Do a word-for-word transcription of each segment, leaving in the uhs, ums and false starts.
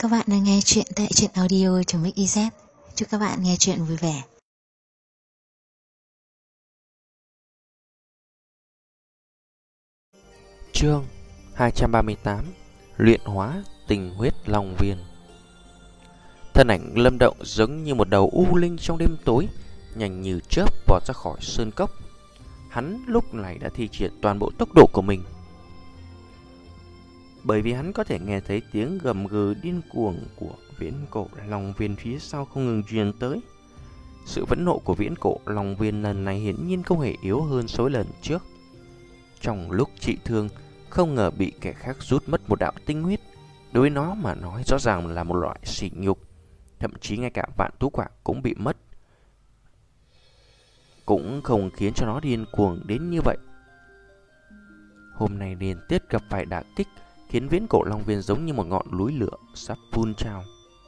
các bạn đang nghe chuyện tại truyện audio.mixyz. Chúc các bạn nghe chuyện vui vẻ. Chương hai trăm ba mươi tám. Luyện hóa tình huyết long viên. Thân ảnh Lâm Động giống như một đầu u linh trong đêm tối, nhanh như chớp vọt ra khỏi sơn cốc. Hắn lúc này đã thi triển toàn bộ tốc độ của mình, bởi vì hắn có thể nghe thấy tiếng gầm gừ điên cuồng của viễn cổ long viên phía sau không ngừng truyền tới. Sự phẫn nộ của viễn cổ long viên lần này hiển nhiên không hề yếu hơn số lần trước. Trong lúc trị thương, không ngờ bị kẻ khác rút mất một đạo tinh huyết, đối với nó mà nói rõ ràng là một loại sỉ nhục. Thậm chí ngay cả vạn thú quả cũng bị mất, cũng không khiến cho nó điên cuồng đến như vậy. Hôm nay liên tiếp gặp phải đả kích khiến viễn cổ long viên giống như một ngọn núi lửa sắp phun trào.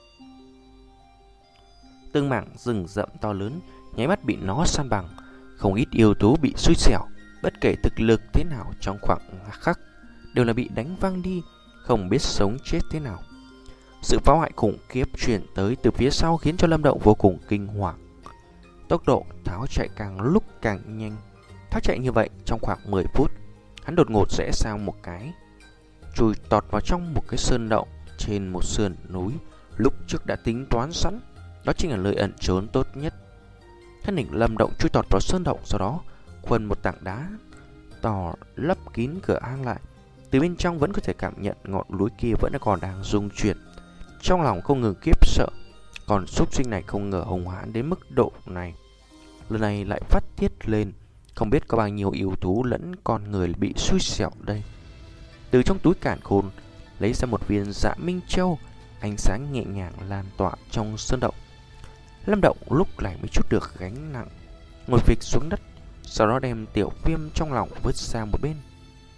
Từng mảng rừng rậm to lớn nháy mắt bị nó san bằng, không ít yêu thú bị xui xẻo. Bất kể thực lực thế nào trong khoảng khắc đều là bị đánh văng đi, không biết sống chết thế nào. Sự phá hoại khủng khiếp truyền tới từ phía sau khiến cho Lâm Động vô cùng kinh hoàng. Tốc độ tháo chạy càng lúc càng nhanh. Tháo chạy như vậy trong khoảng mười phút, hắn đột ngột rẽ sang một cái, chui tọt vào trong một cái sơn động trên một sườn núi lúc trước đã tính toán sẵn. Đó chính là nơi ẩn trốn tốt nhất. Thân hình Lâm Động chui tọt vào sơn động, sau đó khuân một tảng đá to lấp kín cửa hang lại. Từ bên trong vẫn có thể cảm nhận ngọn núi kia vẫn còn đang rung chuyển. Trong lòng không ngừng khiếp sợ, còn súc sinh này không ngờ hung hãn đến mức độ này. Lần này lại phát tiết lên, không biết có bao nhiêu yêu thú lẫn con người bị xui xẻo đây. Từ trong túi càn khôn lấy ra một viên Dạ Minh Châu, ánh sáng nhẹ nhàng lan tỏa trong sơn động. Lâm Động lúc này mới chút được gánh nặng, ngồi phịch xuống đất, sau đó đem tiểu viêm trong lòng vứt sang một bên.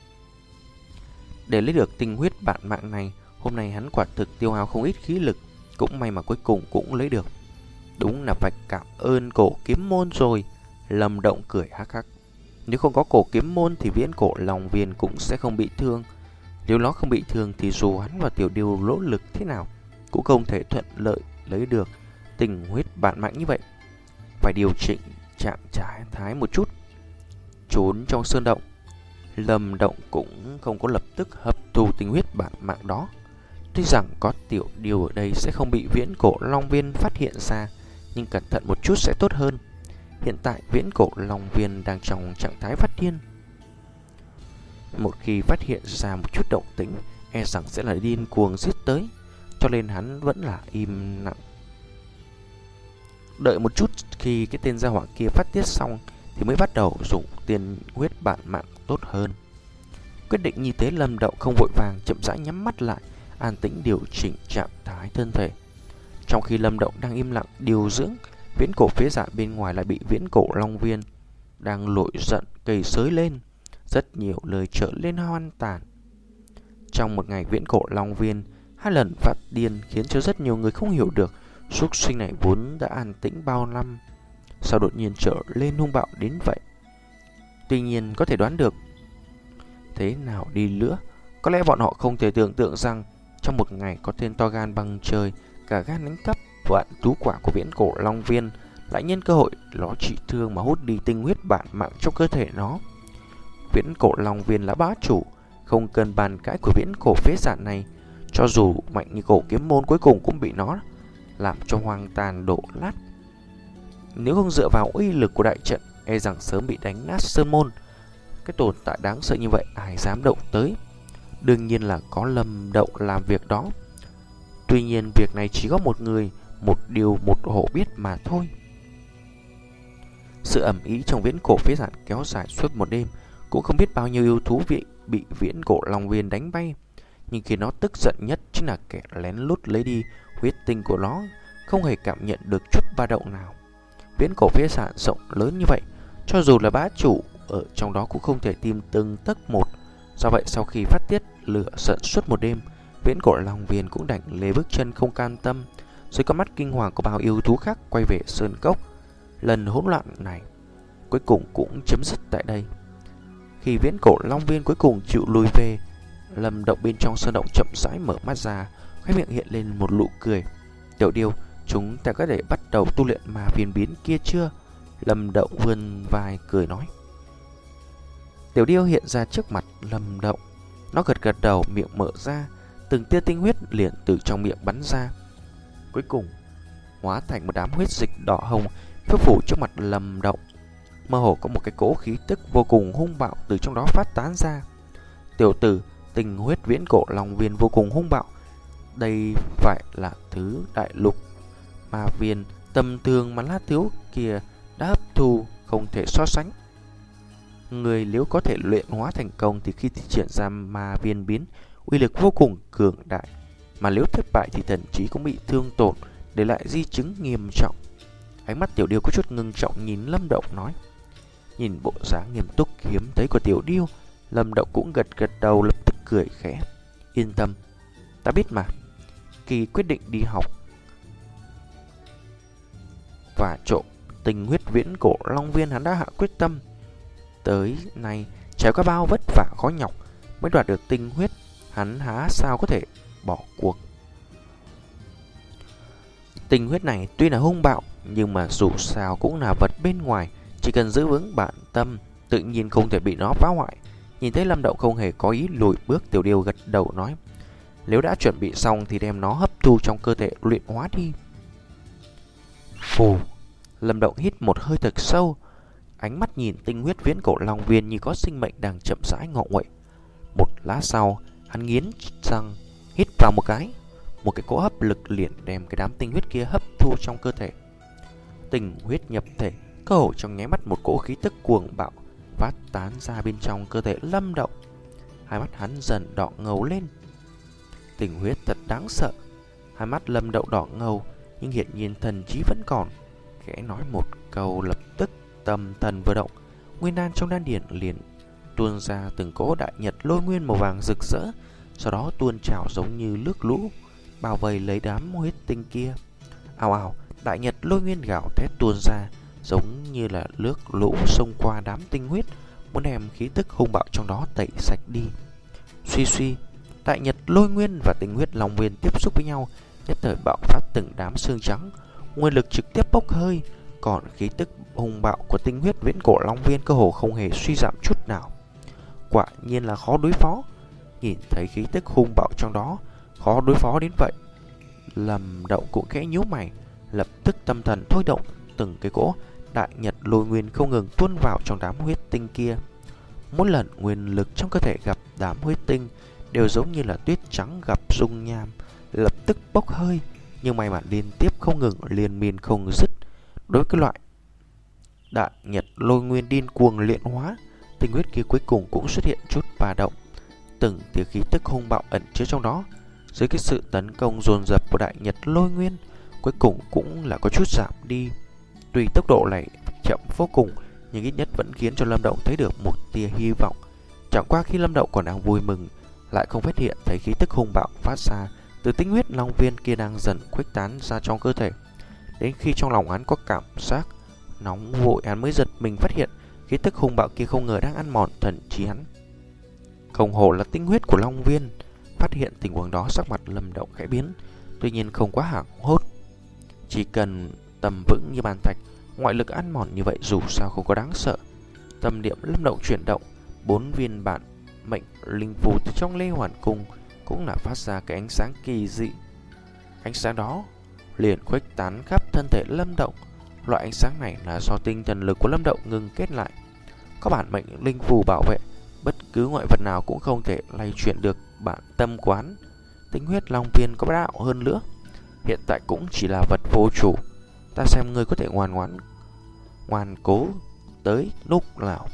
Để lấy được tinh huyết bản mạng này, hôm nay hắn quả thực tiêu hao không ít khí lực, cũng may mà cuối cùng cũng lấy được. Đúng là phải cảm ơn cổ kiếm môn rồi. Lâm Động cười hắc hắc. Nếu không có cổ kiếm môn thì viễn cổ long viên cũng sẽ không bị thương. Nếu nó không bị thương thì dù hắn và tiểu điêu nỗ lực thế nào cũng không thể thuận lợi lấy được tình huyết bản mạng như vậy. Phải điều chỉnh trạng trái thái một chút. Trốn trong sơn động, Lâm Động cũng không có lập tức hấp thu tinh huyết bản mạng đó. Tuy rằng có tiểu điêu ở đây sẽ không bị viễn cổ long viên phát hiện ra, nhưng cẩn thận một chút sẽ tốt hơn. Hiện tại viễn cổ long viên đang trong trạng thái phát điên. Một khi phát hiện ra một chút động tĩnh, e rằng sẽ là điên cuồng giết tới, cho nên hắn vẫn là im lặng. Đợi một chút khi cái tên gia hỏa kia phát tiết xong thì mới bắt đầu dùng tiên huyết bản mạng tốt hơn. Quyết định như thế, Lâm Động không vội vàng, chậm rãi nhắm mắt lại, an tĩnh điều chỉnh trạng thái thân thể. Trong khi Lâm Động đang im lặng điều dưỡng, viễn cổ phế giả bên ngoài lại bị viễn cổ long viên đang nổi giận cầy xới lên. Rất nhiều lời trở lên hoan tàn. Trong một ngày, viễn cổ long viên hai lần phát điên khiến cho rất nhiều người không hiểu được súc sinh này vốn đã an tĩnh bao năm, sao đột nhiên trở lên hung bạo đến vậy. Tuy nhiên có thể đoán được thế nào đi nữa, có lẽ bọn họ không thể tưởng tượng rằng trong một ngày có tên to gan bằng trời, cả gan đánh cắp vạn thú quả của viễn cổ long viên, lại nhân cơ hội nó trị thương mà hút đi tinh huyết bản mạng trong cơ thể nó. Viễn cổ long viên là bá chủ, không cần bàn cãi của viễn cổ phế giả này. Cho dù mạnh như cổ kiếm môn, cuối cùng cũng bị nó làm cho hoang tàn đổ lát. Nếu không dựa vào uy lực của đại trận, e rằng sớm bị đánh nát sơn môn. Cái tồn tại đáng sợ như vậy ai dám động tới. Đương nhiên là có Lâm Động làm việc đó. Tuy nhiên việc này chỉ có một người, một điều một hộ biết mà thôi. Sự ầm ĩ trong viễn cổ phế giả kéo dài suốt một đêm, cũng không biết bao nhiêu yêu thú vị bị viễn cổ long viên đánh bay. Nhưng khi nó tức giận nhất chính là kẻ lén lút lấy đi huyết tinh của nó, không hề cảm nhận được chút ba động nào. Viễn cổ phế sản rộng lớn như vậy, cho dù là bá chủ ở trong đó cũng không thể tìm từng tấc một. Do vậy sau khi phát tiết lửa giận suốt một đêm, viễn cổ long viên cũng đành lê bước chân không can tâm. Dưới con mắt kinh hoàng của bao yêu thú khác quay về sơn cốc, lần hỗn loạn này cuối cùng cũng chấm dứt tại đây. Khi viễn cổ long viên cuối cùng chịu lùi về, Lâm Động bên trong sơn động chậm rãi mở mắt ra, Khóe miệng hiện lên một nụ cười. Tiểu Điêu, chúng ta có thể bắt đầu tu luyện ma viên biến kia chưa? Lâm Động vươn vai cười nói. Tiểu Điêu hiện ra trước mặt Lâm Động. Nó gật gật đầu, miệng mở ra, từng tia tinh huyết liền từ trong miệng bắn ra, cuối cùng hóa thành một đám huyết dịch đỏ hồng phiêu phủ trước mặt Lâm Động. Mơ hồ có một cái cỗ khí tức vô cùng hung bạo từ trong đó phát tán ra. Tiểu tử, tinh huyết viễn cổ long viên vô cùng hung bạo. Đây phải là thứ đại lục ma viên tầm thường mà La Thiếu kia đã hấp thu, không thể so sánh. Người nếu có thể luyện hóa thành công thì khi thi triển ra ma viên biến, uy lực vô cùng cường đại, mà nếu thất bại thì thậm chí cũng bị thương tổn, để lại di chứng nghiêm trọng. Ánh mắt Tiểu Điêu có chút ngưng trọng nhìn Lâm Động nói. Nhìn bộ dáng nghiêm túc hiếm thấy của Tiểu Điêu, Lâm Động cũng gật gật đầu, lập tức cười khẽ. Yên tâm, ta biết mà. Kỳ quyết định đi học và trộm tinh huyết viễn cổ long viên, hắn đã hạ quyết tâm. Tới nay trải qua bao vất vả khó nhọc mới đoạt được tinh huyết, hắn há sao có thể bỏ cuộc. Tinh huyết này tuy là hung bạo, nhưng mà dù sao cũng là vật bên ngoài, chỉ cần giữ vững bản tâm, tự nhiên không thể bị nó phá hoại. Nhìn thấy Lâm Động không hề có ý lùi bước, Tiểu Điêu gật đầu nói. Nếu đã chuẩn bị xong thì đem nó hấp thu trong cơ thể luyện hóa đi. Phù. Lâm Động hít một hơi thật sâu, ánh mắt nhìn tinh huyết viễn cổ long viên như có sinh mệnh đang chậm rãi ngọ nguậy. Một lát sau, hắn nghiến răng hít vào một cái, một cái cỗ hấp lực liền đem cái đám tinh huyết kia hấp thu trong cơ thể. Tinh huyết nhập thể, cơ hồ trong nháy mắt một cỗ khí tức cuồng bạo phát tán ra bên trong cơ thể Lâm Động. Hai mắt hắn dần đỏ ngầu lên. Tinh huyết thật đáng sợ. Hai mắt Lâm Động đỏ ngầu, nhưng hiện nhiên thần trí vẫn còn. Khẽ nói một câu, lập tức tâm thần vừa động, nguyên đan trong đan điển liền tuôn ra từng cỗ đại nhật lôi nguyên màu vàng rực rỡ, sau đó tuôn trào giống như nước lũ bao vây lấy đám huyết tinh kia. Ào ào, đại nhật lôi nguyên gào thét tuôn ra, giống như là nước lũ xông qua đám tinh huyết, muốn đem khí tức hung bạo trong đó tẩy sạch đi. Suy suy, đại nhật lôi nguyên và tinh huyết long nguyên tiếp xúc với nhau, nhất thời bạo phát từng đám xương trắng, nguyên lực trực tiếp bốc hơi, còn khí tức hung bạo của tinh huyết viễn cổ long viên cơ hồ không hề suy giảm chút nào. Quả nhiên là khó đối phó. Nhìn thấy khí tức hung bạo trong đó khó đối phó đến vậy, Lâm Động cũng khẽ nhíu mày, lập tức tâm thần thôi động, từng cái cỗ đại nhật lôi nguyên không ngừng tuôn vào trong đám huyết tinh kia. Mỗi lần nguyên lực trong cơ thể gặp đám huyết tinh đều giống như là tuyết trắng gặp dung nham, lập tức bốc hơi, nhưng may mà liên tiếp không ngừng, liên miên không dứt. Đối với cái loại đại nhật lôi nguyên điên cuồng luyện hóa, tinh huyết kia cuối cùng cũng xuất hiện chút ba động. Từng tia khí tức hung bạo ẩn chứa trong đó, dưới cái sự tấn công dồn dập của đại nhật lôi nguyên, cuối cùng cũng là có chút giảm đi. Tuy tốc độ này chậm vô cùng, nhưng ít nhất vẫn khiến cho Lâm Động thấy được một tia hy vọng. Chẳng qua khi Lâm Động còn đang vui mừng, lại không phát hiện thấy khí tức hung bạo phát ra từ tinh huyết long viên kia đang dần khuếch tán ra trong cơ thể. Đến khi trong lòng hắn có cảm giác nóng vội, hắn mới giật mình phát hiện khí tức hung bạo kia không ngờ đang ăn mòn thần trí hắn. Không hổ là tinh huyết của long viên. Phát hiện tình huống đó, sắc mặt Lâm Động khẽ biến, tuy nhiên không quá hoảng hốt. Chỉ cần tầm vững như bàn thạch, ngoại lực ăn mòn như vậy dù sao không có đáng sợ. Tâm niệm Lâm Động chuyển động, bốn viên bản mệnh linh phù từ trong Lê Hoàn Cung cũng là phát ra cái ánh sáng kỳ dị. Ánh sáng đó liền khuếch tán khắp thân thể Lâm Động. Loại ánh sáng này là do tinh thần lực của Lâm Động ngừng kết lại. Có bản mệnh linh phù bảo vệ, bất cứ ngoại vật nào cũng không thể lay chuyển được bản tâm quán. Tinh huyết long viên có bá đạo hơn nữa, hiện tại cũng chỉ là vật vô chủ. Ta xem ngươi có thể ngoan ngoãn ngoan cố tới lúc nào.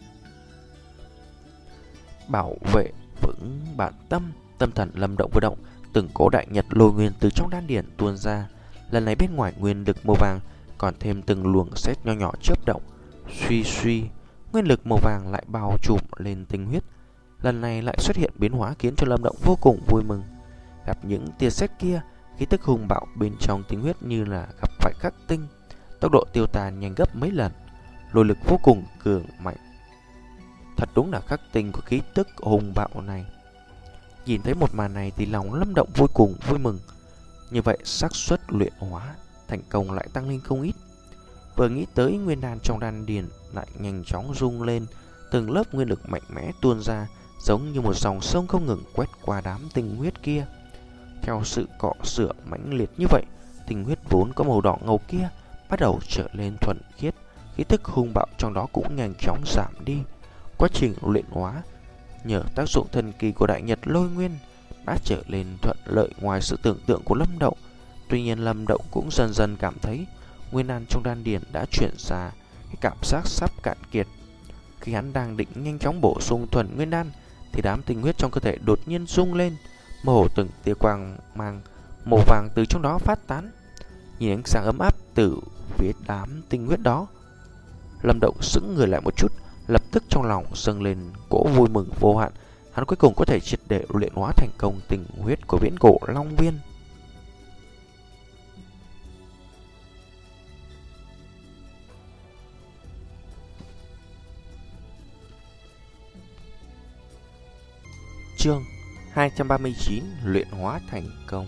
Bảo vệ vững bản tâm. Tâm thần Lâm Động vừa động, từng cỗ đại nhật lôi nguyên từ trong đan điển tuôn ra. Lần này bên ngoài nguyên lực màu vàng còn thêm từng luồng sét nho nhỏ chớp động. Suy suy, nguyên lực màu vàng lại bao trùm lên tinh huyết. Lần này lại xuất hiện biến hóa khiến cho Lâm Động vô cùng vui mừng. Gặp những tia sét kia, khí tức hung bạo bên trong tinh huyết như là gặp phải khắc tinh, tốc độ tiêu tan nhanh gấp mấy lần, lôi lực vô cùng cường mạnh. Thật đúng là khắc tinh của khí tức hung bạo này. Nhìn thấy một màn này thì lòng Lâm Động vô cùng vui mừng. Như vậy xác suất luyện hóa thành công lại tăng lên không ít. Vừa nghĩ tới nguyên đan trong đan điền lại nhanh chóng rung lên, từng lớp nguyên lực mạnh mẽ tuôn ra, giống như một dòng sông không ngừng quét qua đám tinh huyết kia. Theo sự cọ rửa mãnh liệt như vậy, tinh huyết vốn có màu đỏ ngầu kia bắt đầu trở lên thuần khiết, khí tức hung bạo trong đó cũng nhanh chóng giảm đi. Quá trình luyện hóa nhờ tác dụng thần kỳ của đại nhật lôi nguyên đã trở lên thuận lợi ngoài sự tưởng tượng của Lâm Đậu. Tuy nhiên Lâm Đậu cũng dần dần cảm thấy nguyên đan trong đan điền đã chuyển ra cái cảm giác sắp cạn kiệt. Khi hắn đang định nhanh chóng bổ sung thuần nguyên đan thì đám tinh huyết trong cơ thể đột nhiên rung lên, mơ hồ từng tia quang mang màu vàng từ trong đó phát tán. Nhìn ánh sáng ấm áp từ phía đám tinh huyết đó, Lâm Động sững người lại một chút, lập tức trong lòng dâng lên cỗ vui mừng vô hạn. Hắn cuối cùng có thể triệt để luyện hóa thành công tinh huyết của viễn cổ Long Viên. Chương hai trăm ba mươi chín: Luyện hóa thành công.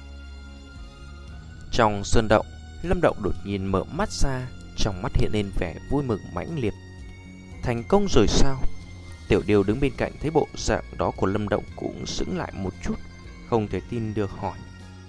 Trong sơn động, Lâm Động đột nhiên mở mắt ra, trong mắt hiện lên vẻ vui mừng mãnh liệt. Thành công rồi sao? Tiểu Điều đứng bên cạnh thấy bộ dạng đó của Lâm Động cũng sững lại một chút, không thể tin được hỏi.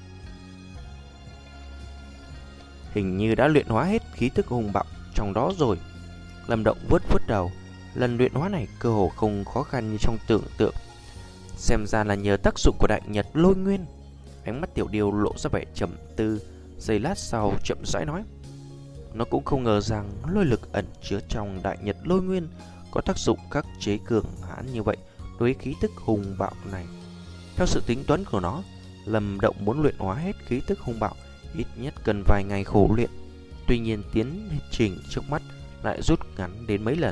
Hình như đã luyện hóa hết khí tức hung bạo trong đó rồi. Lâm Động vuốt vuốt đầu, lần luyện hóa này cơ hồ không khó khăn như trong tưởng tượng. Xem ra là nhờ tác dụng của đại nhật lôi nguyên. Ánh mắt Tiểu Điều lộ ra vẻ trầm tư, giây lát sau chậm rãi nói. Nó cũng không ngờ rằng lôi lực ẩn chứa trong đại nhật lôi nguyên có tác dụng khắc chế cường hãn như vậy đối với khí tức hung bạo này. Theo sự tính toán của nó, Lâm Động muốn luyện hóa hết khí tức hung bạo ít nhất cần vài ngày khổ luyện. Tuy nhiên tiến trình trước mắt lại rút ngắn đến mấy lần.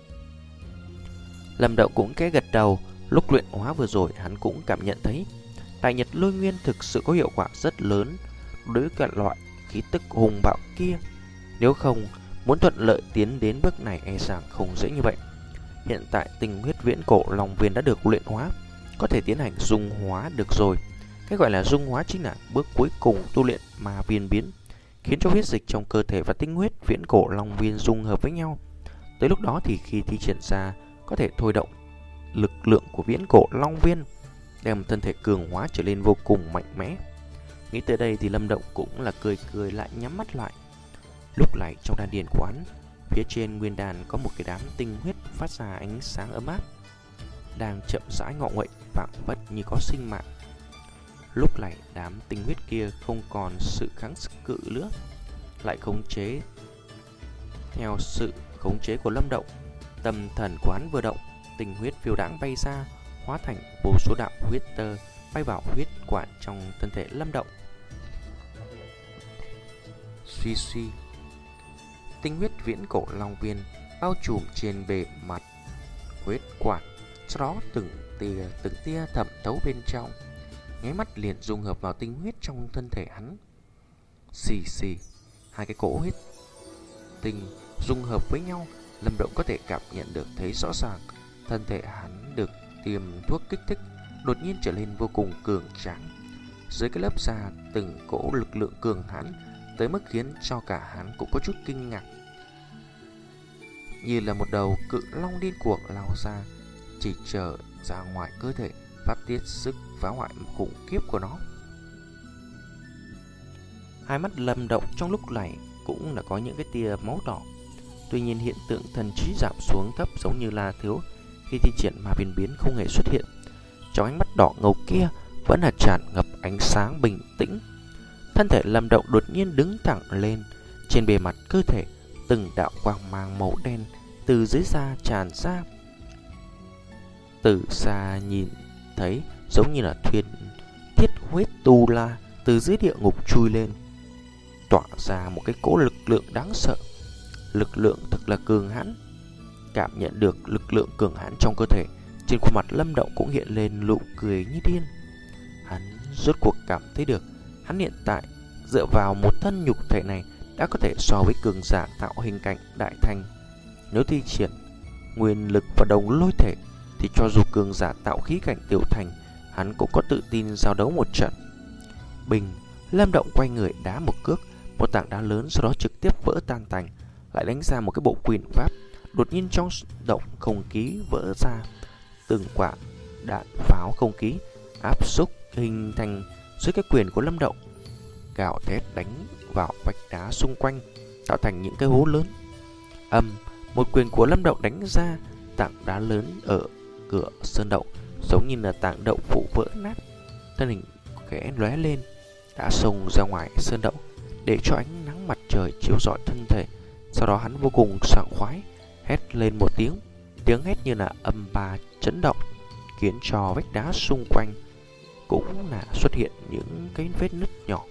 Lâm Động cũng khẽ gật đầu. Lúc luyện hóa vừa rồi hắn cũng cảm nhận thấy đại nhật lôi nguyên thực sự có hiệu quả rất lớn đối với cả loại khí tức hung bạo kia. Nếu không, muốn thuận lợi tiến đến bước này e rằng không dễ như vậy. Hiện tại tinh huyết viễn cổ Long Viên đã được luyện hóa, có thể tiến hành dung hóa được rồi. Cái gọi là dung hóa chính là bước cuối cùng tu luyện ma viên biến, khiến cho huyết dịch trong cơ thể và tinh huyết viễn cổ Long Viên dung hợp với nhau. Tới lúc đó thì khi thi triển ra có thể thôi động lực lượng của viễn cổ Long Viên, đem thân thể cường hóa trở lên vô cùng mạnh mẽ. Nghĩ tới đây thì Lâm Động cũng là cười cười lại nhắm mắt lại. Lúc này trong đan điền của hắn, phía trên nguyên đàn có một cái đám tinh huyết phát ra ánh sáng ấm áp, đang chậm rãi ngọ nguậy phảng phất như có sinh mạng. Lúc này đám tinh huyết kia không còn sự kháng cự nữa, lại khống chế theo sự khống chế của Lâm Động. Tâm thần của hắn vừa động, tinh huyết phiêu đãng bay ra, hóa thành vô số đạo huyết tơ bay vào huyết quản trong thân thể Lâm Động. Suy suy, tinh huyết viễn cổ Long Viên bao trùm trên bề mặt huyết quản, sau đó từng tia từng tia thẩm thấu bên trong, nháy mắt liền dung hợp vào tinh huyết trong thân thể hắn. Xì xì, hai cái cỗ huyết tinh dung hợp với nhau, Lâm Động có thể cảm nhận được thấy rõ ràng thân thể hắn được tiêm thuốc kích thích đột nhiên trở nên vô cùng cường tráng. Dưới cái lớp da từng cỗ lực lượng cường hãn tới mức khiến cho cả hắn cũng có chút kinh ngạc, như là một đầu cự long điên cuồng lao ra, chỉ chờ ra ngoài cơ thể phát tiết sức phá hoại khủng khiếp của nó. Hai mắt Lâm Động trong lúc này cũng là có những cái tia máu đỏ. Tuy nhiên hiện tượng thần trí giảm xuống thấp giống như là thiếu khi thi triển ma viên biến không hề xuất hiện. Trong ánh mắt đỏ ngầu kia vẫn là tràn ngập ánh sáng bình tĩnh. Thân thể Lâm Động đột nhiên đứng thẳng lên, trên bề mặt cơ thể từng đạo quang mang màu đen từ dưới da tràn ra. Từ xa nhìn thấy giống như là thuyền thiết huyết tu la từ dưới địa ngục chui lên, tỏa ra một cái cỗ lực lượng đáng sợ. Lực lượng thật là cường hãn. Cảm nhận được lực lượng cường hãn trong cơ thể, trên khuôn mặt Lâm Động cũng hiện lên nụ cười như điên. Hắn rốt cuộc cảm thấy được hắn hiện tại dựa vào một thân nhục thể này đã có thể so với cường giả tạo hình cảnh đại thành. Nếu thi triển nguyên lực và đồng lôi thể thì cho dù cường giả tạo khí cảnh tiểu thành, hắn cũng có tự tin giao đấu một trận. Bình, Lâm Động quay người đá một cước, một tảng đá lớn sau đó trực tiếp vỡ tan tành, lại đánh ra một cái bộ quyền pháp. Đột nhiên trong động không khí vỡ ra từng quả đạn pháo không khí áp xúc hình thành dưới cái quyền của Lâm Động, gào thét đánh vào vách đá xung quanh, tạo thành những cái hố lớn. Âm, một quyền của Lâm Động đánh ra, tảng đá lớn ở cửa sơn động giống như là tảng đậu phụ vỡ nát, thân hình khẽ lóe lên, đã xông ra ngoài sơn động để cho ánh nắng mặt trời chiếu rọi thân thể. Sau đó hắn vô cùng sảng khoái hét lên một tiếng, tiếng hét như là âm ba chấn động, khiến cho vách đá xung quanh cũng là xuất hiện những cái vết nứt nhỏ.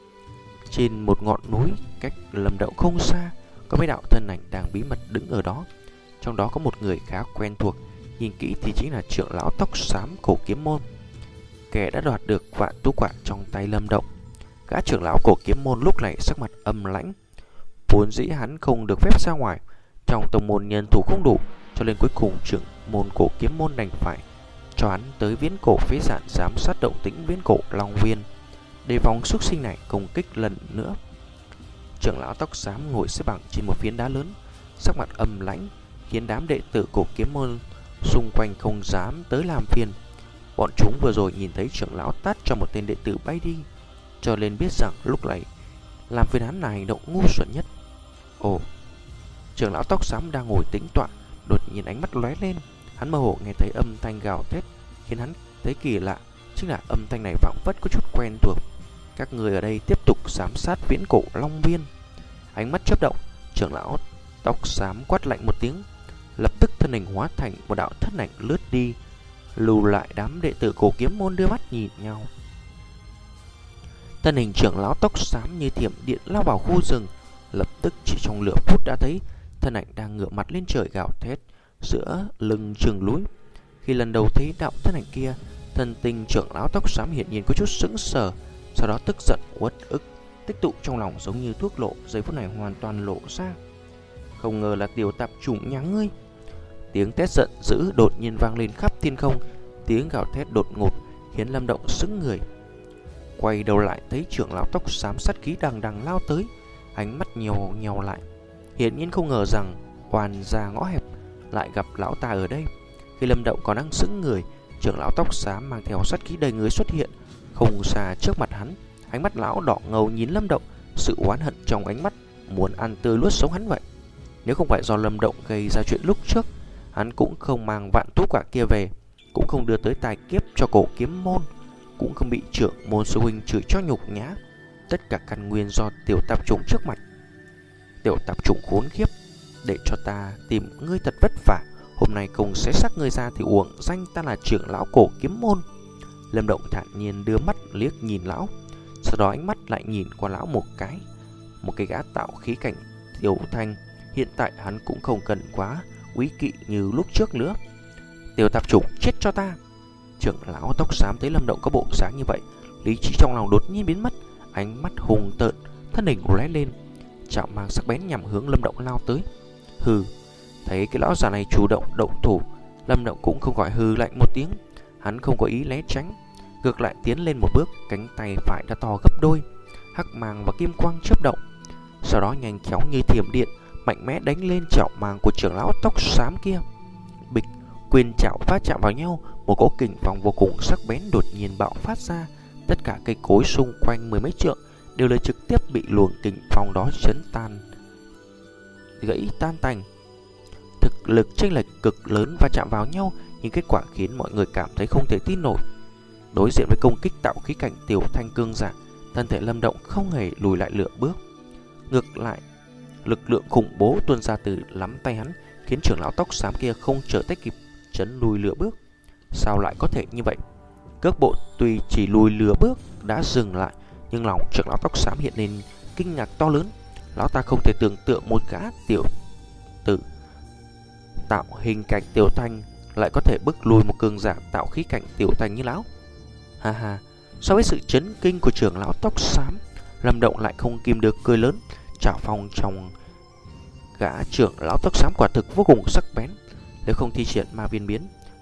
Trên một ngọn núi cách Lâm Động không xa, có mấy đạo thân ảnh đang bí mật đứng ở đó. Trong đó có một người khá quen thuộc, nhìn kỹ thì chính là trưởng lão tóc xám Cổ Kiếm Môn, kẻ đã đoạt được vạn tú quả trong tay Lâm Động. Gã trưởng lão Cổ Kiếm Môn lúc này sắc mặt âm lãnh, vốn dĩ hắn không được phép ra ngoài, trong tông môn nhân thủ không đủ, cho nên cuối cùng trưởng môn Cổ Kiếm Môn đành phải cho hắn tới viễn cổ phế sản giám sát động tĩnh viễn cổ Long Viên, đề phòng xuất sinh này công kích lần nữa. Trưởng lão tóc xám ngồi xếp bằng trên một phiến đá lớn, sắc mặt âm lãnh, khiến đám đệ tử Cổ Kiếm Môn xung quanh không dám tới làm phiền. Bọn chúng vừa rồi nhìn thấy trưởng lão tát cho một tên đệ tử bay đi, cho nên biết rằng lúc này làm phiền hắn là hành động ngu xuẩn nhất. Ồ, trưởng lão tóc xám đang ngồi tĩnh tọa, đột nhiên ánh mắt lóe lên, hắn mơ hồ nghe thấy âm thanh gào thét, khiến hắn thấy kỳ lạ, chính là âm thanh này vọng vất có chút quen thuộc. Các người ở đây tiếp tục giám sát viễn cổ Long Viên. Ánh mắt chớp động, trưởng lão tóc xám quát lạnh một tiếng, lập tức thân hình hóa thành một đạo thân ảnh lướt đi, lưu lại đám đệ tử Cổ Kiếm Môn đưa mắt nhìn nhau. Thân hình trưởng lão tóc xám như thiểm điện lao vào khu rừng, lập tức chỉ trong lửa phút đã thấy thân ảnh đang ngửa mặt lên trời gào thét giữa lưng chừng núi. Khi lần đầu thấy đạo thân ảnh kia, thân tình trưởng lão tóc xám hiển nhiên có chút sững sờ, sau đó tức giận uất ức tích tụ trong lòng giống như thuốc lộ, giây phút này hoàn toàn lộ ra. Không ngờ là tiểu tạp chủng nhà ngươi! Tiếng thét giận dữ đột nhiên vang lên khắp thiên không, tiếng gào thét đột ngột khiến Lâm Động sững người. Quay đầu lại thấy trưởng lão tóc xám sát khí đằng đằng lao tới, ánh mắt nhèo nhèo lại, hiển nhiên không ngờ rằng hoàn ra ngõ hẹp lại gặp lão ta ở đây. Khi Lâm Động còn đang sững người, trưởng lão tóc xám mang theo sát khí đầy người xuất hiện không xa trước mặt hắn. Ánh mắt lão đỏ ngầu nhìn Lâm Động, sự oán hận trong ánh mắt muốn ăn tươi nuốt sống hắn vậy. Nếu không phải do Lâm Động gây ra chuyện lúc trước, hắn cũng không mang vạn tú quả kia về, cũng không đưa tới tài kiếp cho Cổ Kiếm Môn, cũng không bị trưởng môn sư huynh chửi cho nhục nhã. Tất cả căn nguyên do tiểu tạp chủng trước mặt. Tiểu tạp chủng khốn khiếp, để cho ta tìm ngươi thật vất vả, hôm nay không xé xác ngươi ra thì uổng danh ta là trưởng lão Cổ Kiếm Môn. Lâm Động thản nhiên đưa mắt liếc nhìn lão, sau đó ánh mắt lại nhìn qua lão một cái. Một cái gã tạo khí cảnh Tiểu Thanh, hiện tại hắn cũng không cần quá quý kỵ như lúc trước nữa. Tiểu tạp chủng, chết cho ta! Trưởng lão tóc xám thấy Lâm Động có bộ dáng như vậy, lý trí trong lòng đột nhiên biến mất, ánh mắt hùng tợn, thân hình lóe lên, chảo mang sắc bén nhằm hướng Lâm Động lao tới. Hừ, thấy cái lão già này chủ động động thủ, Lâm Động cũng không gọi hừ lạnh một tiếng. Hắn không có ý né tránh, ngược lại tiến lên một bước, cánh tay phải đã to gấp đôi, hắc mang và kim quang chớp động, sau đó nhanh chóng như thiểm điện mạnh mẽ đánh lên chảo mang của trưởng lão tóc xám kia. Bịch, quyền chảo va chạm vào nhau, một cỗ kình phong vô cùng sắc bén đột nhiên bạo phát ra. Tất cả cây cối xung quanh mười mấy trượng đều là trực tiếp bị luồng kình phong đó chấn tan, gãy tan tành. Thực lực chênh lệch cực lớn va chạm vào nhau, nhưng kết quả khiến mọi người cảm thấy không thể tin nổi. Đối diện với công kích tạo khí cảnh Tiểu Thanh cương giả, thân thể Lâm Động không hề lùi lại lựa bước, ngược lại lực lượng khủng bố tuôn ra từ nắm tay hắn, khiến trưởng lão tóc xám kia không trở tay kịp chấn lùi lựa bước. Sao lại có thể như vậy? Cước bộ tuy chỉ lùi lựa bước đã dừng lại, nhưng lòng trưởng lão tóc xám hiện lên kinh ngạc to lớn. Lão ta không thể tưởng tượng một gã tiểu tử tạo hình cảnh Tiểu Thanh lại có thể bức lùi một cường giả tạo khí cảnh Tiểu Thanh như lão. Ha ha, so với sự chấn kinh của trưởng lão tóc xám, Lâm Động lại không kìm được cười lớn. Trảo phong trong gã trưởng lão tóc xám quả thực vô cùng sắc bén, nếu không thi triển ma viên biến,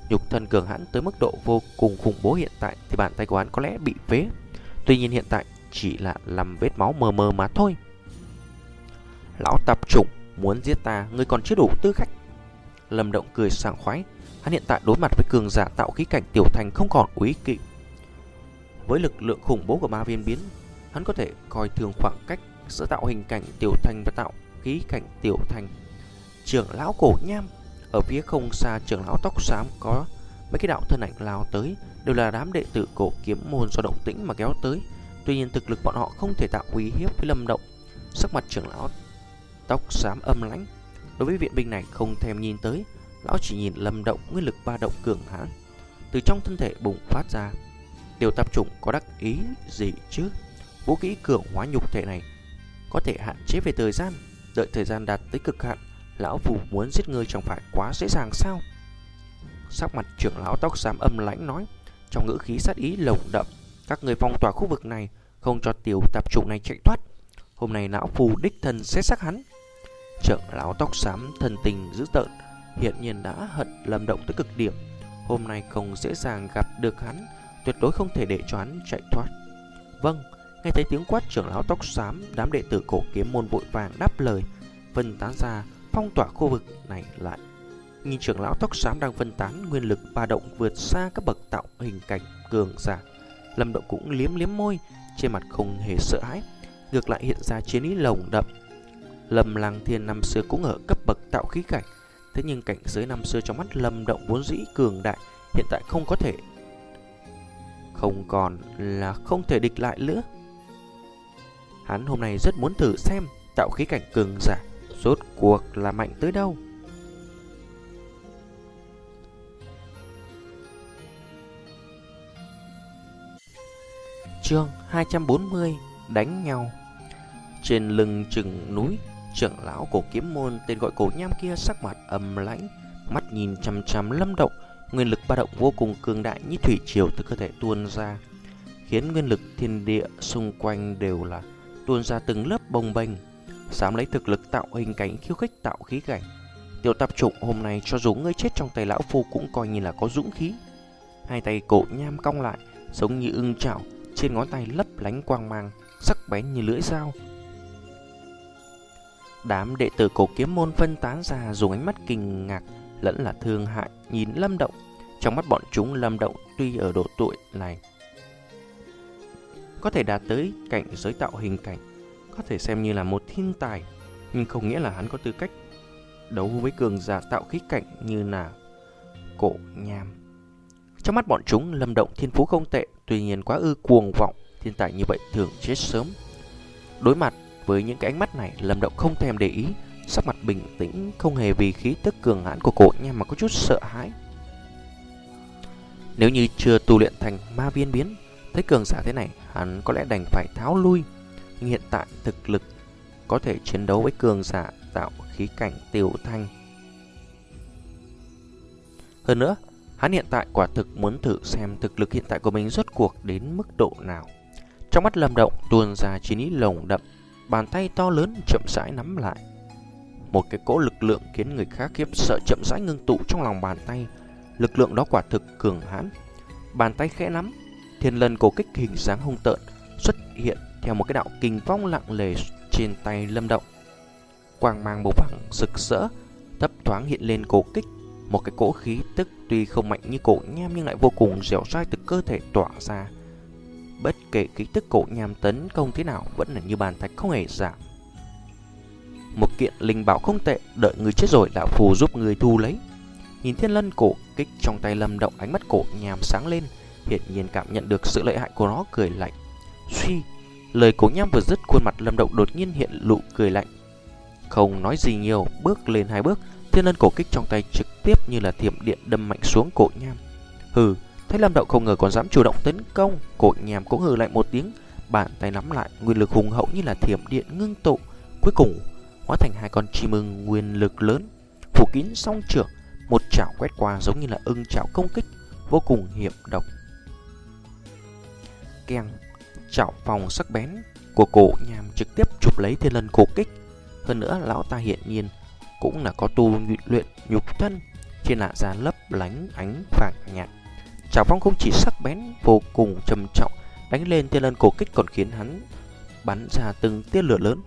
nhục thân cường hãn tới mức độ vô cùng khủng bố hiện tại thì bàn tay của hắn có lẽ bị phế. Tuy nhiên hiện tại chỉ là làm vết máu mờ mờ mà thôi. Lão tạp chủng, muốn giết ta, ngươi còn chưa đủ tư cách. Lâm Động cười sảng khoái. Hắn hiện tại đối mặt với cường giả tạo khí cảnh tiểu thành không còn úy kỵ. Với lực lượng khủng bố của ma viên biến, hắn có thể coi thường khoảng cách giữa tạo hình cảnh tiểu thành và tạo khí cảnh tiểu thành. Trưởng lão cổ nham, ở phía không xa trưởng lão tóc xám có mấy cái đạo thân ảnh lao tới, đều là đám đệ tử cổ kiếm môn do động tĩnh mà kéo tới. Tuy nhiên thực lực bọn họ không thể tạo uy hiếp với Lâm Động. Sắc mặt trưởng lão tóc xám âm lãnh, đối với viện binh này không thèm nhìn tới. Lão chỉ nhìn Lâm Động nguyên lực ba động cường hãn từ trong thân thể bùng phát ra. Tiểu tạp chủng có đắc ý gì chứ? Vũ kỹ cường hóa nhục thể này có thể hạn chế về thời gian, đợi thời gian đạt tới cực hạn, lão phù muốn giết ngươi chẳng phải quá dễ dàng sao? Sắc mặt trưởng lão tóc xám âm lãnh nói, trong ngữ khí sát ý lồng đậm. Các người phong tỏa khu vực này, không cho tiểu tạp chủng này chạy thoát. Hôm nay lão phù đích thân xét xác hắn. Trưởng lão tóc xám thần tình dữ tợn, hiện nhiên đã hận Lâm Động tới cực điểm. Hôm nay không dễ dàng gặp được hắn, tuyệt đối không thể để cho hắn chạy thoát. Vâng. Nghe thấy tiếng quát trưởng lão tóc xám, đám đệ tử cổ kiếm môn vội vàng đáp lời, phân tán ra, phong tỏa khu vực này lại. Nhìn trưởng lão tóc xám đang phân tán, nguyên lực ba động vượt xa các bậc tạo hình cảnh cường giả, Lâm Động cũng liếm liếm môi, trên mặt không hề sợ hãi, ngược lại hiện ra chiến ý lồng đậm. Lâm Lăng Thiên năm xưa cũng ở cấp bậc tạo khí cảnh, thế nhưng cảnh giới năm xưa trong mắt Lâm Động vốn dĩ cường đại, hiện tại không có thể, không còn là không thể địch lại nữa. Hắn hôm nay rất muốn thử xem tạo khí cảnh cường giả rốt cuộc là mạnh tới đâu. Chương hai trăm bốn mươi, đánh nhau. Trên lưng chừng núi, trưởng lão cổ kiếm môn tên gọi cổ nham kia sắc mặt âm lãnh, mắt nhìn chằm chằm Lâm Động. Nguyên lực ba động vô cùng cường đại như thủy triều từ cơ thể tuôn ra, khiến nguyên lực thiên địa xung quanh đều là tuôn ra từng lớp bồng bềnh, dám lấy thực lực tạo hình cảnh khiêu khích tạo khí cảnh. Tiểu tạp chủng, hôm nay cho dù ngươi chết trong tay lão phu cũng coi như là có dũng khí. Hai tay cổ nham cong lại, giống như ưng chảo, trên ngón tay lấp lánh quang mang, sắc bén như lưỡi dao. Đám đệ tử cổ kiếm môn phân tán ra, dùng ánh mắt kinh ngạc lẫn là thương hại nhìn Lâm Động. Trong mắt bọn chúng, Lâm Động tuy ở độ tuổi này có thể đạt tới cảnh giới tạo hình cảnh, có thể xem như là một thiên tài, nhưng không nghĩa là hắn có tư cách đấu với cường giả tạo khí cảnh như là cổ nham. Trong mắt bọn chúng, Lâm Động thiên phú không tệ, tuy nhiên quá ư cuồng vọng, thiên tài như vậy thường chết sớm. Đối mặt với những cái ánh mắt này, Lâm Động không thèm để ý, sắc mặt bình tĩnh, không hề vì khí tức cường hãn của cổ nham mà có chút sợ hãi. Nếu như chưa tu luyện thành ma viên biến, thấy cường giả thế này, hắn có lẽ đành phải tháo lui. Nhưng hiện tại thực lực có thể chiến đấu với cường giả tạo khí cảnh tiểu thành. Hơn nữa, hắn hiện tại quả thực muốn thử xem thực lực hiện tại của mình rốt cuộc đến mức độ nào. Trong mắt Lâm Động tuôn ra chiến ý lồng đậm, bàn tay to lớn chậm rãi nắm lại. Một cái cỗ lực lượng khiến người khác khiếp sợ chậm rãi ngưng tụ trong lòng bàn tay. Lực lượng đó quả thực cường hãn. Bàn tay khẽ nắm, thiên lân cổ kích hình dáng hung tợn xuất hiện theo một cái đạo kình phong lặng lề trên tay Lâm Động. Quang mang màu vàng rực rỡ thấp thoáng hiện lên cổ kích. Một cái cỗ khí tức tuy không mạnh như cổ nham nhưng lại vô cùng dẻo dai từ cơ thể tỏa ra. Bất kể khí tức cổ nham tấn công thế nào vẫn là như bàn thạch không hề giảm. Một kiện linh bảo không tệ, đợi người chết rồi lão phù giúp người thu lấy. Nhìn thiên lân cổ kích trong tay Lâm Động, ánh mắt cổ nham sáng lên, hiển nhiên cảm nhận được sự lợi hại của nó, cười lạnh. Suy, lời cổ nham vừa dứt, khuôn mặt Lâm Động đột nhiên hiện nụ cười lạnh. Không nói gì nhiều, bước lên hai bước, thiên lân cổ kích trong tay trực tiếp như là thiểm điện đâm mạnh xuống cổ nham. Hừ, thấy Lâm Động không ngờ còn dám chủ động tấn công, cổ nham cũng hừ lạnh một tiếng, bàn tay nắm lại, nguyên lực hùng hậu như là thiểm điện ngưng tụ, cuối cùng hóa thành hai con chim ưng nguyên lực lớn, phủ kín song trưởng, một chảo quét qua giống như là ưng chảo công kích, vô cùng hiểm độc. Keng, chảo phòng sắc bén của cổ nham trực tiếp chụp lấy thiên lân cổ kích. Hơn nữa lão ta hiện nhiên cũng là có tu luyện nhục thân, trên làn da lấp lánh ánh vàng nhạt. Chảo phong không chỉ sắc bén vô cùng trầm trọng đánh lên Thiên Lân Cổ Kích, còn khiến hắn bắn ra từng tia lửa lớn.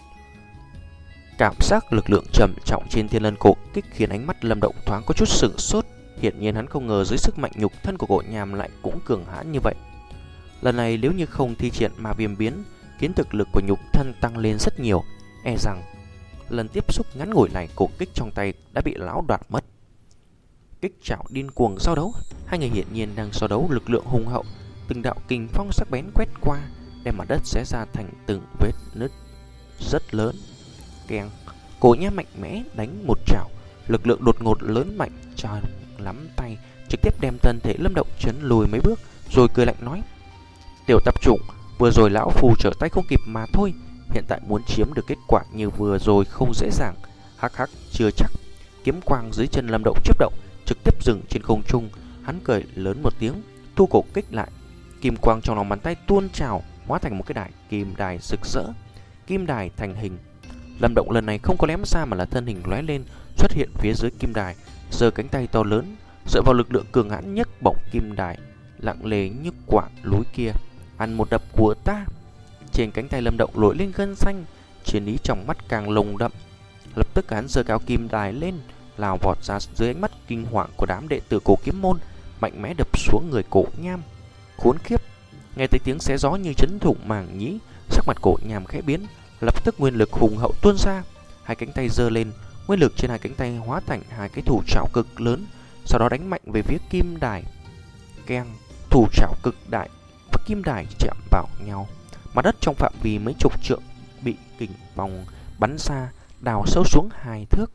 Cảm giác lực lượng trầm trọng trên Thiên Lân Cổ Kích khiến ánh mắt Lâm Động thoáng có chút sửng sốt. Hiển nhiên hắn không ngờ dưới sức mạnh nhục thân của Cổ Nham lại cũng cường hãn như vậy. Lần này nếu như không thi triển ma viêm biến, khiến thực lực của nhục thân tăng lên rất nhiều, e rằng lần tiếp xúc ngắn ngủi này cổ kích trong tay đã bị lão đoạt mất. Kích chảo điên cuồng giao đấu, hai người hiển nhiên đang so đấu lực lượng hùng hậu. Từng đạo kình phong sắc bén quét qua, đem mặt đất xé ra thành từng vết nứt rất lớn. Keng, Cổ Nham mạnh mẽ đánh một chảo, lực lượng đột ngột lớn mạnh cho lắm tay, trực tiếp đem thân thể Lâm Động chấn lùi mấy bước, rồi cười lạnh nói: "Tiểu tạp chủng, vừa rồi lão phù trở tay không kịp mà thôi, hiện tại muốn chiếm được kết quả như vừa rồi không dễ dàng." Hắc hắc, chưa chắc. Kiếm quang dưới chân Lâm Động chớp động, trực tiếp dừng trên không trung. Hắn cười lớn một tiếng, thu cổ kích lại. Kim quang trong lòng bàn tay tuôn trào, hóa thành một cái đài kim đài rực rỡ. Kim đài thành hình. Lâm Động lần này không có ném ra mà là thân hình lóe lên, xuất hiện phía dưới kim đài, giơ cánh tay to lớn, dựa vào lực lượng cường hãn nhấc bổng kim đài lặng lề như quả núi kia. Ăn một đập của ta. Trên cánh tay Lâm Động nổi lên gân xanh, chiến ý trong mắt càng lồng đậm. Lập tức hắn giơ cao kim đài lên, lao vọt ra dưới ánh mắt kinh hoàng của đám đệ tử Cổ Kiếm môn, mạnh mẽ đập xuống người Cổ Nham. Khốn kiếp! Nghe thấy tiếng xé gió như chấn thủng màng nhĩ, sắc mặt Cổ Nham khẽ biến, lập tức nguyên lực hùng hậu tuôn ra, hai cánh tay giơ lên, nguyên lực trên hai cánh tay hóa thành hai cái thủ trảo cực lớn, sau đó đánh mạnh về phía kim đài. Keng, thủ trảo cực đại và kim đài chạm vào nhau, mặt đất trong phạm vi mấy chục trượng bị kình phong bắn ra, đào sâu xuống hai thước.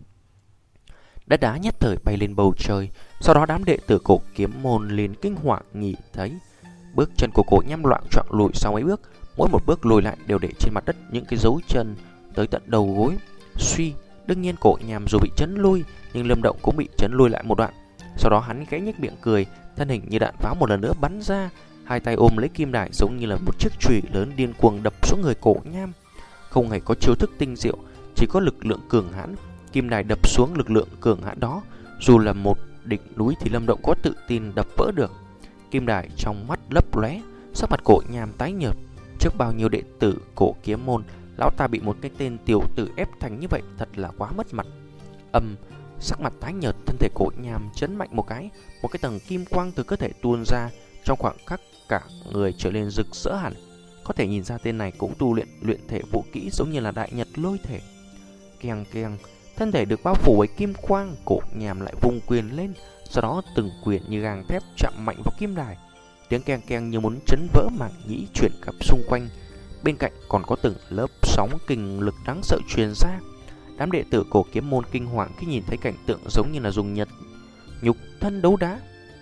Đất đá nhất thời bay lên bầu trời. Sau đó đám đệ tử Cổ Kiếm môn liền kinh hoàng nhìn thấy bước chân của Cổ Nham loạng choạng lùi sau mấy bước, mỗi một bước lùi lại đều để trên mặt đất những cái dấu chân tới tận đầu gối. Suy, đương nhiên Cổ Nham dù bị chấn lui, nhưng Lâm Động cũng bị chấn lui lại một đoạn. Sau đó hắn khẽ nhếch miệng cười, thân hình như đạn pháo một lần nữa bắn ra, hai tay ôm lấy kim đài giống như là một chiếc chùy lớn điên cuồng đập xuống người Cổ Nham. Không hề có chiêu thức tinh diệu, chỉ có lực lượng cường hãn. Kim đài đập xuống lực lượng cường hãn đó, dù là một đỉnh núi thì Lâm Động có tự tin đập vỡ được. Kim đài trong mắt lấp lóe, sắc mặt Cổ Nham tái nhợt. Trước bao nhiêu đệ tử Cổ Kiếm môn, lão ta bị một cái tên tiểu tử ép thành như vậy, thật là quá mất mặt. Âm, sắc mặt tái nhợt, thân thể Cổ Nham chấn mạnh một cái, một cái tầng kim quang từ cơ thể tuôn ra, trong khoảng khắc cả người trở nên rực rỡ hẳn. Có thể nhìn ra tên này cũng tu luyện luyện thể vũ kỹ giống như là đại nhật lôi thể. Keng keng, thân thể được bao phủ với kim quang, Cổ Nham lại vung quyền lên, sau đó từng quyền như gang thép chạm mạnh vào kim đài. Tiếng keng keng như muốn chấn vỡ màng nhĩ chuyển khắp xung quanh. Bên cạnh còn có từng lớp sóng kình lực đáng sợ truyền ra. Đám đệ tử Cổ Kiếm môn kinh hoàng khi nhìn thấy cảnh tượng giống như là dùng nhật nhục thân đấu đá.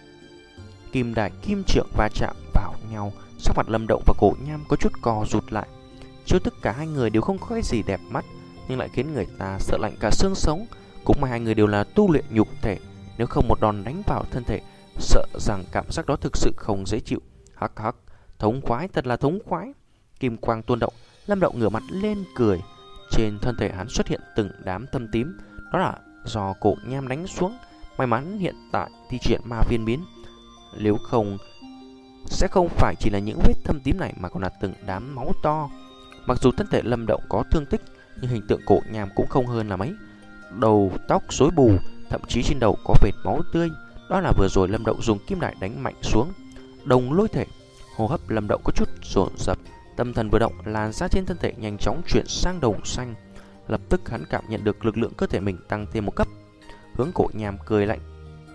Kim đài kim trượng va chạm vào nhau, sắc mặt Lâm Động và Cổ Nham có chút co rụt lại. Chiêu thức cả hai người đều không có cái gì đẹp mắt, nhưng lại khiến người ta sợ lạnh cả xương sống. Cũng may hai người đều là tu luyện nhục thể, nếu không một đòn đánh vào thân thể, sợ rằng cảm giác đó thực sự không dễ chịu. Hắc hắc, thống khoái, thật là thống khoái. Kim quang tuôn động, Lâm Động ngửa mặt lên cười. Trên thân thể hắn xuất hiện từng đám thâm tím, đó là do Cổ Nham đánh xuống. May mắn hiện tại thi triển ma viên biến, nếu không sẽ không phải chỉ là những vết thâm tím này mà còn là từng đám máu to. Mặc dù thân thể Lâm Động có thương tích, nhưng hình tượng Cổ Nham cũng không hơn là mấy. Đầu tóc rối bù, thậm chí trên đầu có vệt máu tươi, đó là vừa rồi Lâm Động dùng kim đài đánh mạnh xuống. Đồng lôi thể, hô hấp Lâm Động có chút dồn dập, tâm thần vừa động, làn da trên thân thể nhanh chóng chuyển sang đồng xanh. Lập tức hắn cảm nhận được lực lượng cơ thể mình tăng thêm một cấp, hướng Cổ Nham cười lạnh.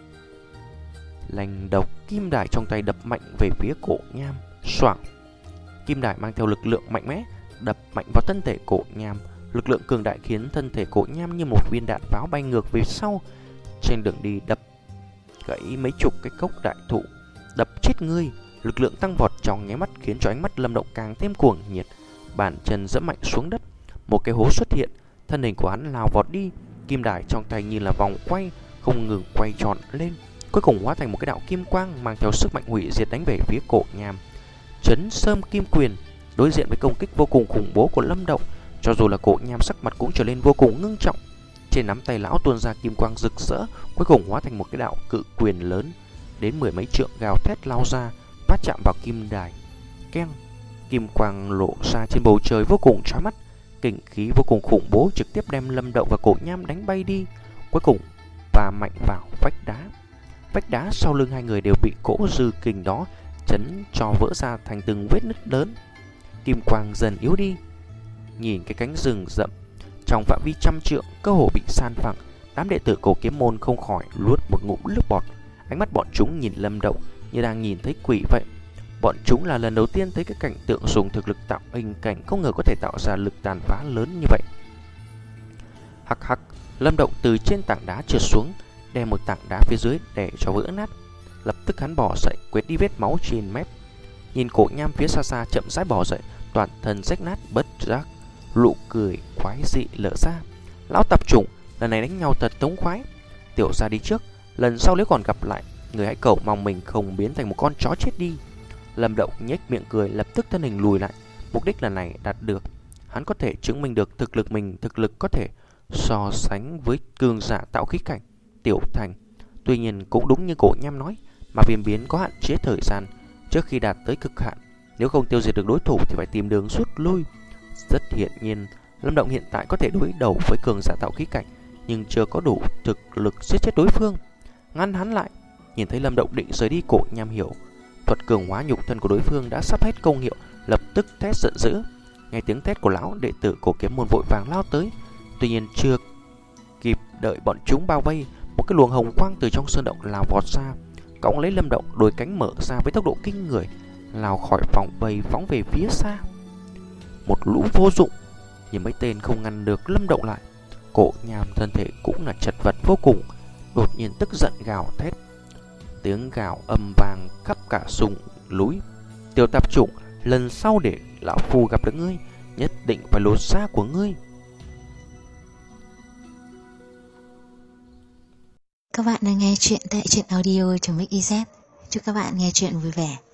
Lành độc, kim đài trong tay đập mạnh về phía Cổ Nham. Xoảng, kim đài mang theo lực lượng mạnh mẽ đập mạnh vào thân thể Cổ Nham. Lực lượng cường đại khiến thân thể Cổ Nham như một viên đạn pháo bay ngược về sau. Trên đường đi đập gãy mấy chục cái gốc đại thụ, đập chết ngươi. Lực lượng tăng vọt trong nháy mắt khiến cho ánh mắt Lâm Động càng thêm cuồng nhiệt. Bàn chân giẫm mạnh xuống đất, một cái hố xuất hiện, thân hình của hắn lao vọt đi. Kim đài trong tay như là vòng quay, không ngừng quay tròn lên, cuối cùng hóa thành một cái đạo kim quang mang theo sức mạnh hủy diệt đánh về phía Cổ Nham. Chấn Sơm Kim Quyền, đối diện với công kích vô cùng khủng bố của Lâm Động, cho dù là Cổ Nham sắc mặt cũng trở nên vô cùng ngưng trọng. Trên nắm tay lão tuôn ra kim quang rực rỡ, cuối cùng hóa thành một cái đạo cự quyền lớn đến mười mấy trượng, gào thét lao ra, va chạm vào kim đài. Keng, kim quang lộ ra trên bầu trời vô cùng chói mắt, kình khí vô cùng khủng bố trực tiếp đem Lâm Động và Cổ Nham đánh bay đi, cuối cùng va mạnh vào vách đá. Vách đá sau lưng hai người đều bị cỗ dư kình đó chấn cho vỡ ra thành từng vết nứt lớn. Kim quang dần yếu đi, nhìn cái cánh rừng rậm trong phạm vi trăm trượng cơ hồ bị san phẳng, đám đệ tử Cổ Kiếm môn không khỏi nuốt một ngụm nước bọt. Ánh mắt bọn chúng nhìn Lâm Động như đang nhìn thấy quỷ vậy. Bọn chúng là lần đầu tiên thấy cái cảnh tượng dùng thực lực tạo hình cảnh không ngờ có thể tạo ra lực tàn phá lớn như vậy. Hắc hắc, Lâm Động từ trên tảng đá trượt xuống, đem một tảng đá phía dưới để cho vỡ nát. Lập tức hắn bò dậy, quét đi vết máu trên mép. Nhìn Cổ Nham phía xa xa chậm rãi bò dậy, toàn thân rách nát bất giác, nụ cười khoái dị lở ra. Lão tạp chủng, lần này đánh nhau thật thống khoái. Tiểu gia đi trước, lần sau nếu còn gặp lại, người hãy cầu mong mình không biến thành một con chó chết đi. Lâm Động nhếch miệng cười, lập tức thân hình lùi lại. Mục đích lần này đạt được, hắn có thể chứng minh được thực lực mình, thực lực có thể so sánh với cường giả tạo khí cảnh Tiểu Thành. Tuy nhiên cũng đúng như Cổ Nham nói, mà viêm biến có hạn chế thời gian, trước khi đạt tới cực hạn, nếu không tiêu diệt được đối thủ thì phải tìm đường rút lui. Rất hiển nhiên, Lâm Động hiện tại có thể đối đầu với cường giả tạo khí cảnh, nhưng chưa có đủ thực lực giết chết đối phương. Ngăn hắn lại. Nhìn thấy Lâm Động định rời đi, Cổ Nham hiểu thuật cường hóa nhục thân của đối phương đã sắp hết công hiệu, lập tức thét giận dữ. Nghe tiếng thét của lão, đệ tử Cổ Kiếm môn vội vàng lao tới. Tuy nhiên chưa kịp đợi bọn chúng bao vây, một cái luồng hồng quang từ trong sơn động lao vọt ra, cõng lấy Lâm Động, đôi cánh mở ra với tốc độ kinh người, lao khỏi vòng vây phóng về phía xa. Một lũ vô dụng, nhưng mấy tên không ngăn được Lâm Động lại. Cổ Nham thân thể cũng là chật vật vô cùng, đột nhiên tức giận gào thét. Tiếng gào âm vang khắp cả sùng núi. Tiểu tạp chủng, lần sau để lão phu gặp được ngươi, nhất định phải lột da của ngươi. Các bạn đang nghe chuyện tại truyện audio.mixyz. Chúc các bạn nghe chuyện vui vẻ.